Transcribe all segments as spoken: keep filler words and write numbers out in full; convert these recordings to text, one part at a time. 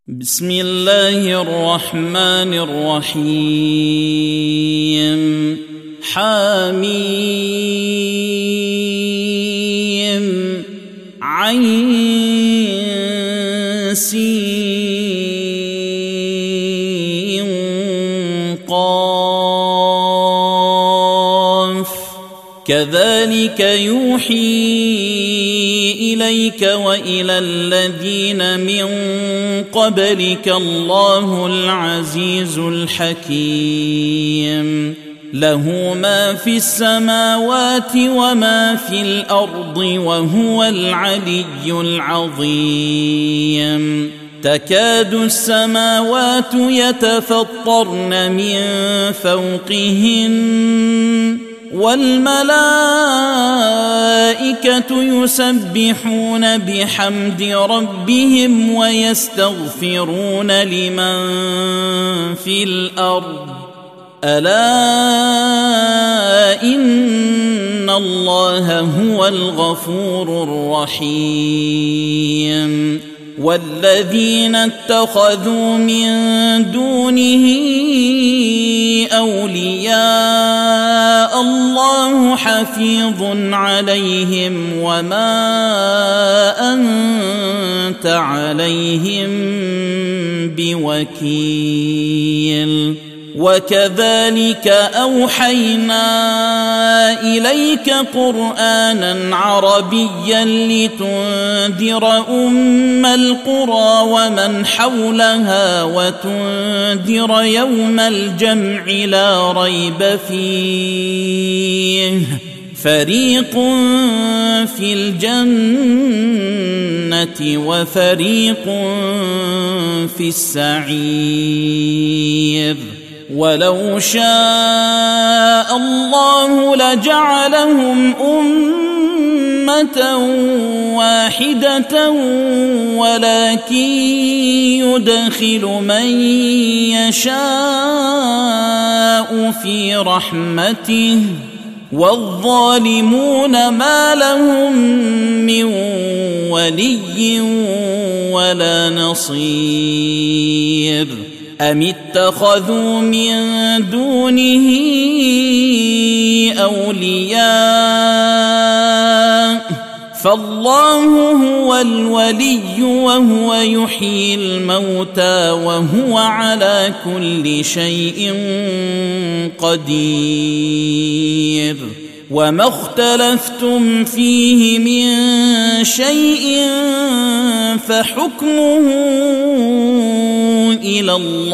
بسم الله الرحمن الرحيم حميم عين سين قاف كذلك يوحي إليك وإلى الذين من قبلك الله العزيز الحكيم له ما في السماوات وما في الأرض وهو العلي العظيم تكاد السماوات يتفطرن من فوقهن والملائكة يسبحون بحمد ربهم ويستغفرون لمن في الأرض ألا إن الله هو الغفور الرحيم والذين اتخذوا من دونه أولياء الله حفيظ عليهم وما أنت عليهم بوكيل وكذلك أوحينا إليك قرآنا عربيا لتنذر أم القرى ومن حولها وتنذر يوم الجمع لا ريب فيه فريق في الجنة وفريق في السعير ولو شاء الله لجعلهم أمة واحدة ولكن يدخل من يشاء في رحمته والظالمون ما لهم من ولي ولا نصير أم اتخذوا من دونه أولياء فالله هو الولي وهو يحيي الموتى وهو على كل شيء قدير وما اختلفتم فيه من شيء فحكمه إلى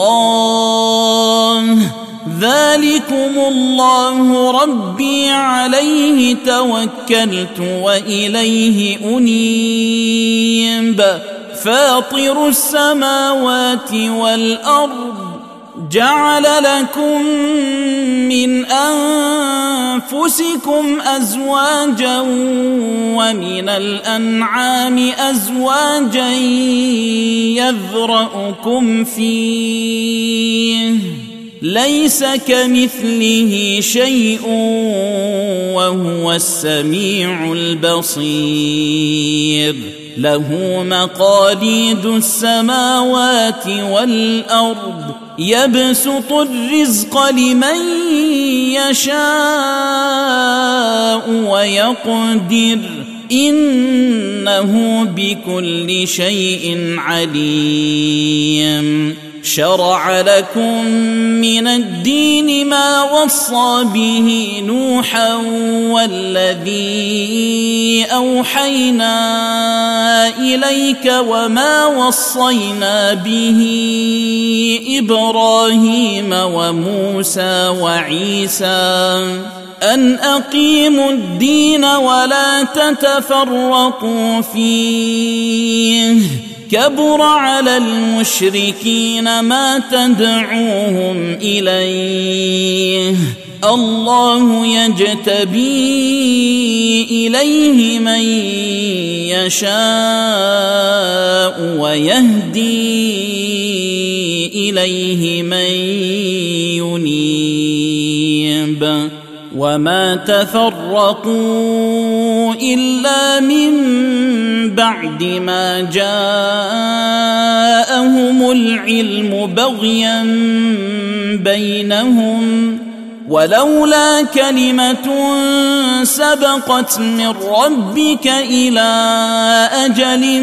الله ذلكم الله ربي عليه توكلت وإليه أنيب فاطر السماوات والأرض جعل لكم من أنفسكم أزواجا ومن الأنعام أزواجا يذرأكم فيه ليس كمثله شيء وهو السميع البصير له مقاليد السماوات والأرض يبسط الرزق لمن يشاء ويقدر إنه بكل شيء عليم شرع لكم من الدين ما وصى به نوحا والذي أوحينا إليك وما وصينا به إبراهيم وموسى وعيسى أن أقيموا الدين ولا تتفرقوا فيه كبر على المشركين ما تدعوهم إليه الله يجتبي إليه من يشاء ويهدي إليه من ينيب وما تفرقوا إلا من بعد ما جاءهم العلم بغيا بينهم ولولا كلمة سبقت من ربك إلى أجل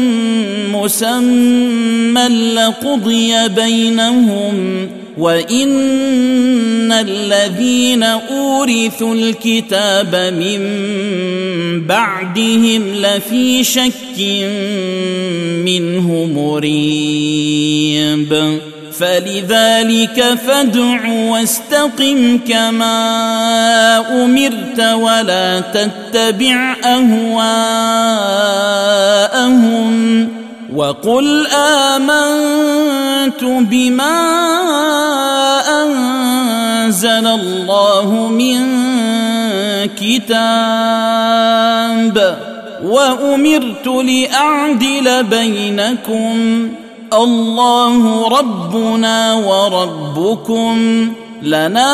مسمى لقضي بينهم وإن الذين أورثوا الكتاب من بعدهم لفي شك منه مريب فلذلك فادع واستقم كما أمرت ولا تتبع أهواءهم وقل آمنت بما أنزل الله من كتاب وأمرت لأعدل بينكم الله ربنا وربكم لنا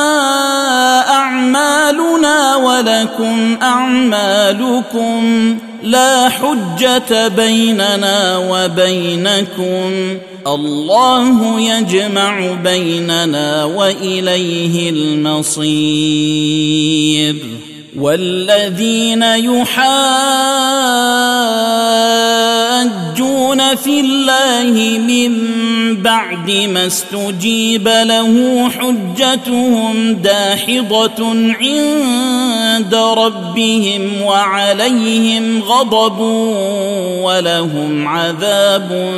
أعمالنا ولكم أعمالكم لا حجة بيننا وبينكم الله يجمع بيننا وإليه المصير والذين يحاجون في الله من بعد ما استجيب له حجتهم داحضة عند ربهم وعليهم غضب ولهم عذاب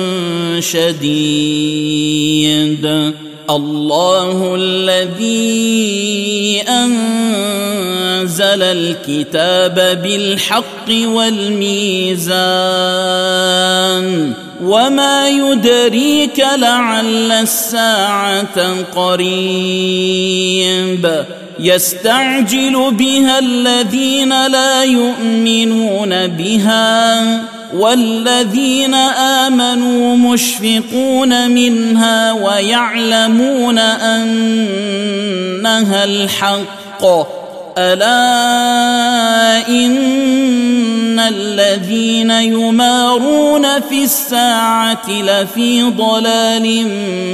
شديد الله الذي أنزل الكتاب بالحق والميزان وما يدريك لعل الساعة قريب يستعجل بها الذين لا يؤمنون بها والذين آمنوا مشفقون منها ويعلمون أنها الحق ألا إن الذين يمارون في الساعة لفي ضلال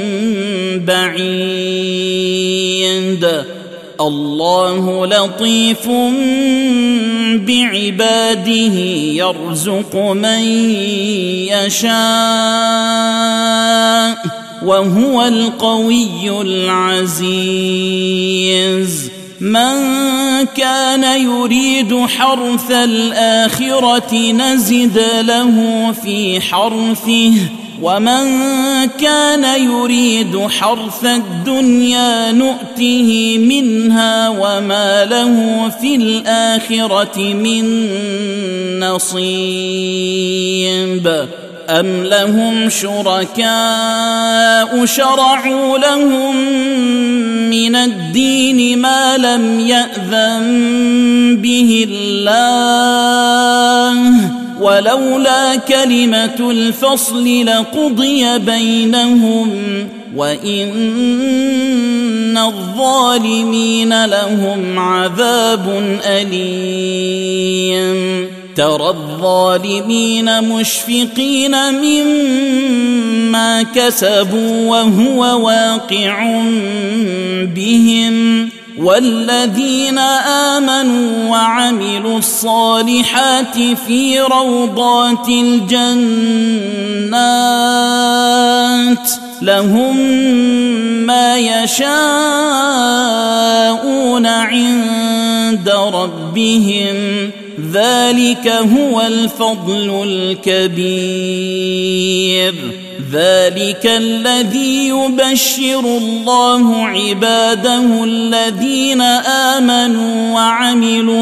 بعيد الله لطيف بعباده يرزق من يشاء وهو القوي العزيز من كان يريد حرث الآخرة نزد له في حرثه ومن كان يريد حرث الدنيا نؤته منها وما له في الآخرة من نصيب أم لهم شركاء شرعوا لهم من الدين ما لم يأذن به الله ولولا كلمة الفصل لقضي بينهم وإن الظالمين لهم عذاب أليم ترى الظالمين مشفقين مما كسبوا وهو واقع بهم والذين آمنوا وعملوا الصالحات في روضات الجنات لهم ما يشاءون عند ربهم ذلك هو الفضل الكبير ذلك الذي يبشر الله عباده الذين آمنوا وعملوا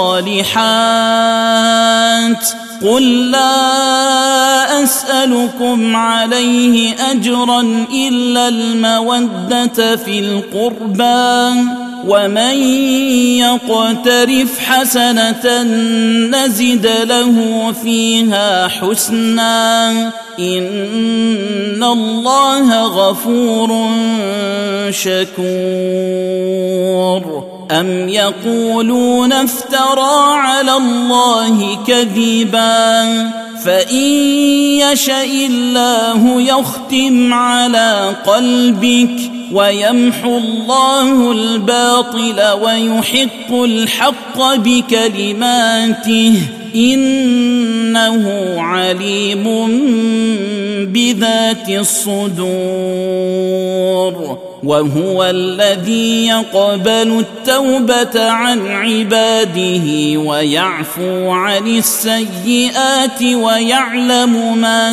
الصالحات قل لا أسألكم عليه أجرا إلا المودة في القربى ومن يقترف حسنة نزد له فيها حسنا إن الله غفور شكور أم يقولون افترى على الله كذبا فإن يشأ الله يختم على قلبك ويمحو الله الباطل ويحق الحق بكلماته إنه عليم بذات الصدور وهو الذي يقبل التوبة عن عباده ويعفو عن السيئات ويعلم ما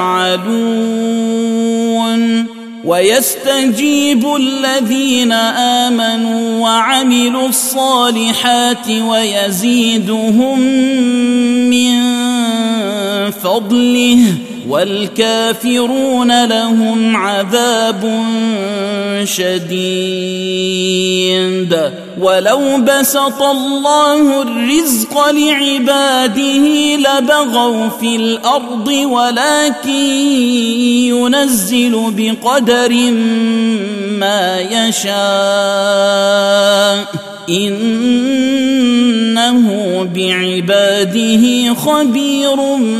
تفعلون ويستجيب الذين آمنوا وعملوا الصالحات ويزيدهم من فضله والكافرون لهم عذاب شديد ولو بسط الله الرزق لعباده لبغوا في الأرض ولكن ينزل بقدر ما يشاء إنه بعباده خبير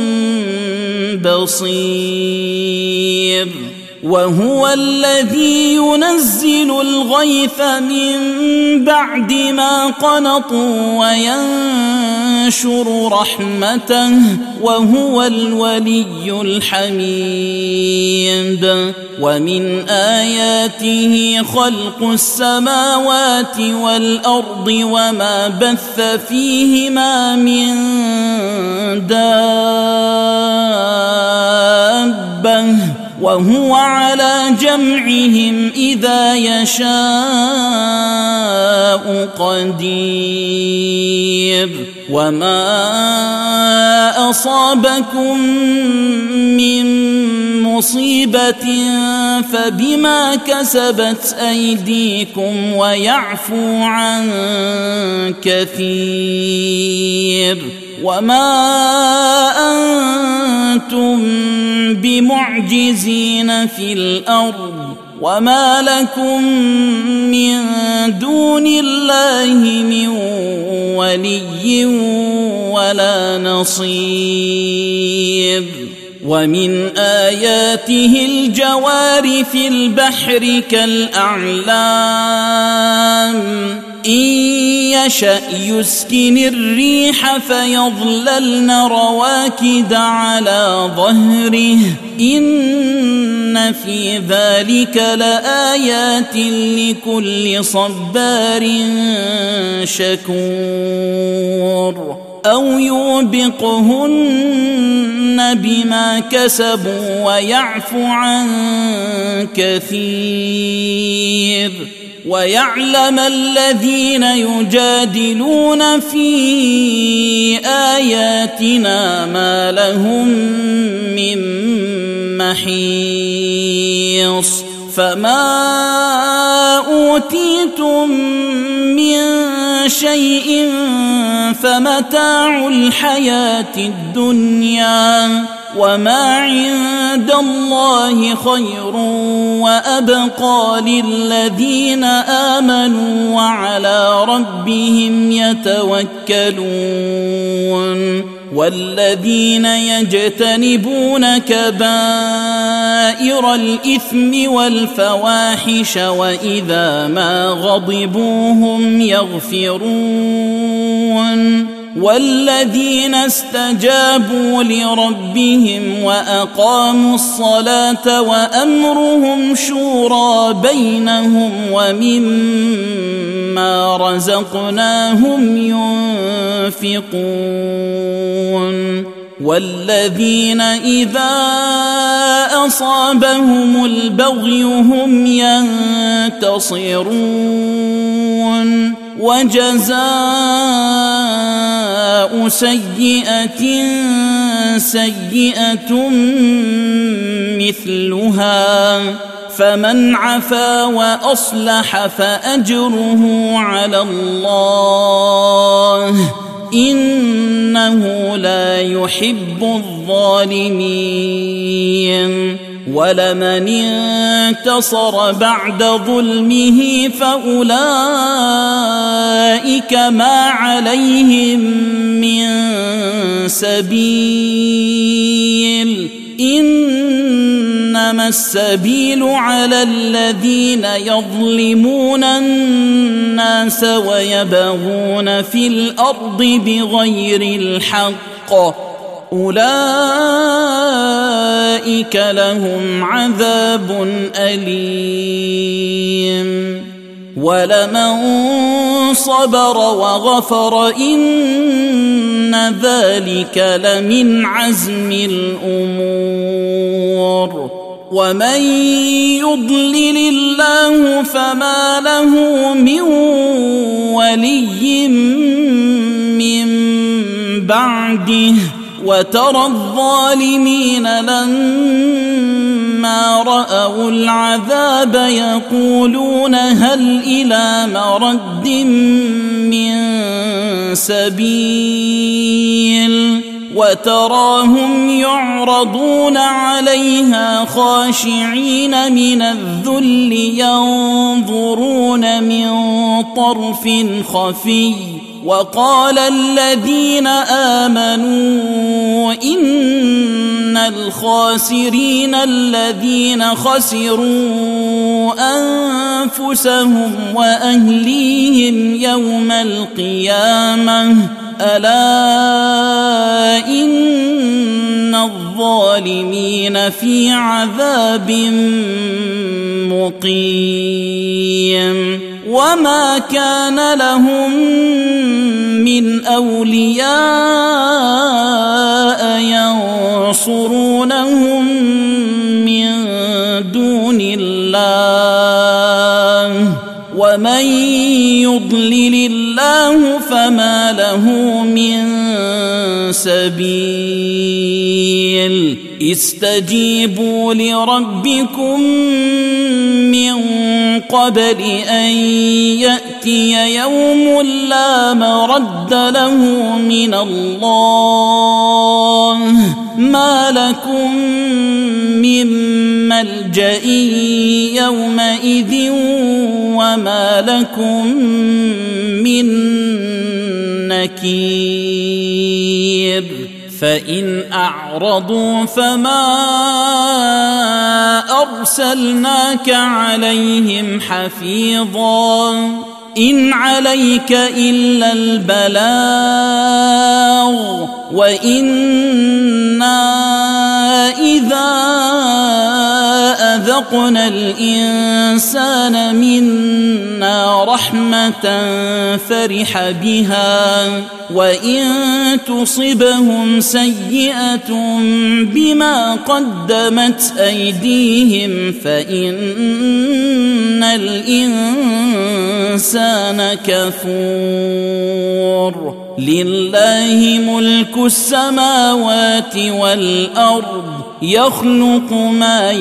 بصير وهو الذي ينزل الغيث من بعد ما قنطوا وينشر رحمته وهو الولي الحميد ومن آياته خلق السماوات والأرض وما بث فيهما من دابة وهو على جمعهم إذا يشاء قدير وما أصابكم من مصيبة فبما كسبت أيديكم ويعفو عن كثير وما أنتم بمعجزين في الأرض وما لكم من دون الله من ولي ولا نصير ومن آياته الجوار في البحر كالأعلام إن يشأ يسكن الريح فيظللن رواكد على ظهره إن في ذلك لآيات لكل صبار شكور أو يوبقهن بما كسبوا ويعفو عن كثير ويعلم الذين يجادلون في آياتنا ما لهم من محيص فما أوتيتم من شيء فمتاع الحياة الدنيا وما عند الله خير وأبقى للذين آمنوا وعلى ربهم يتوكلون والذين يجتنبون كبائر الإثم والفواحش وإذا ما غضبوا هم يغفرون والذين استجابوا لربهم وأقاموا الصلاة وأمرهم شورى بينهم ومما رزقناهم ينفقون والذين إذا أصابهم البغي هم ينتصرون وجزاء سيئة سيئة مثلها فمن عفا وأصلح فأجره على الله إنه لا يحب الظالمين ولمن انتصر بعد ظلمه فأولئك ما عليهم من سبيل إنما السبيل على الذين يظلمون الناس ويبغون في الأرض بغير الحق أولئك لهم عذاب أليم ولمن صبر وغفر إن ذلك لمن عزم الأمور ومن يضلل الله فما له من ولي من بعده وترى الظالمين لما رأوا العذاب يقولون هل إلى مرد من سبيل وتراهم يعرضون عليها خاشعين من الذل ينظرون من طرف خفي وقال الذين آمنوا إن الخاسرين الذين خسروا أنفسهم وأهليهم يوم القيامة ألا إن الظالمين في عذاب مقيم وما كان لهم من أولياء ينصرونهم من دون الله ومن يضلل الله فما له من سبيل استجيبوا لربكم من قبل أن يأتي يوم لا مرد له من الله ما لكم من ملجأ يومئذ وما لكم من نكير فإن أعرضوا فما أرسلناك عليهم حفيظا إن عليك إلا البلاغ وإنا إذا أذقنا الإنسان منا رحمة فرح بها وإن تصبهم سيئة بما قدمت أيديهم فإن الإنسان كفور لله ملك السماوات والأرض يخلق ما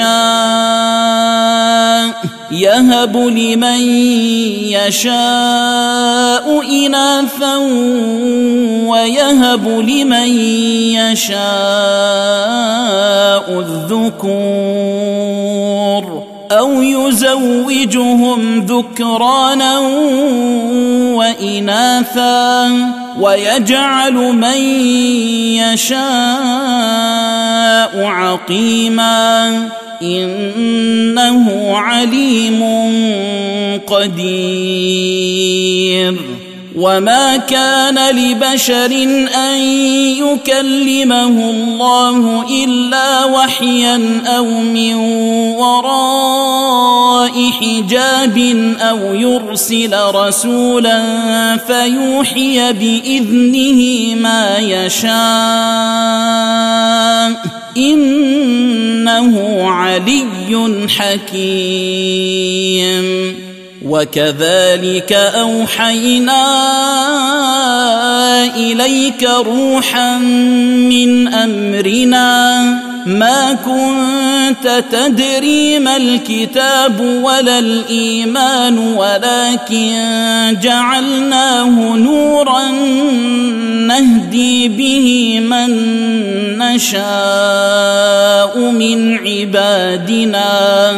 يشاء يهب لمن يشاء إناثا ويهب لمن يشاء الذكور أو يزوجهم ذكرانا وإناثا ويجعل من يشاء عقيما إنه عليم قدير وما كان لبشر أن يكلمه الله إلا وحيا أو من وراء حجاب أو يرسل رسولا فيوحي بإذنه ما يشاء إنه علي حكيم وكذلك أوحينا إليك روحا من أمرنا ما كنت كنت تدري ما الكتاب ولا الإيمان ولكن جعلناه نورا نهدي به من نشاء من عبادنا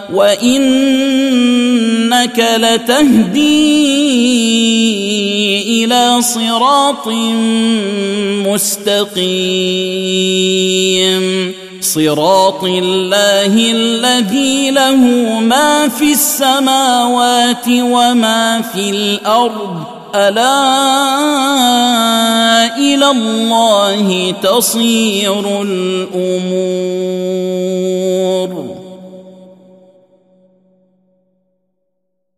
وإنك لتهدي إلى صراط مستقيم صراط الله الذي له ما في السماوات وما في الأرض ألا إلى الله تصير الأمور.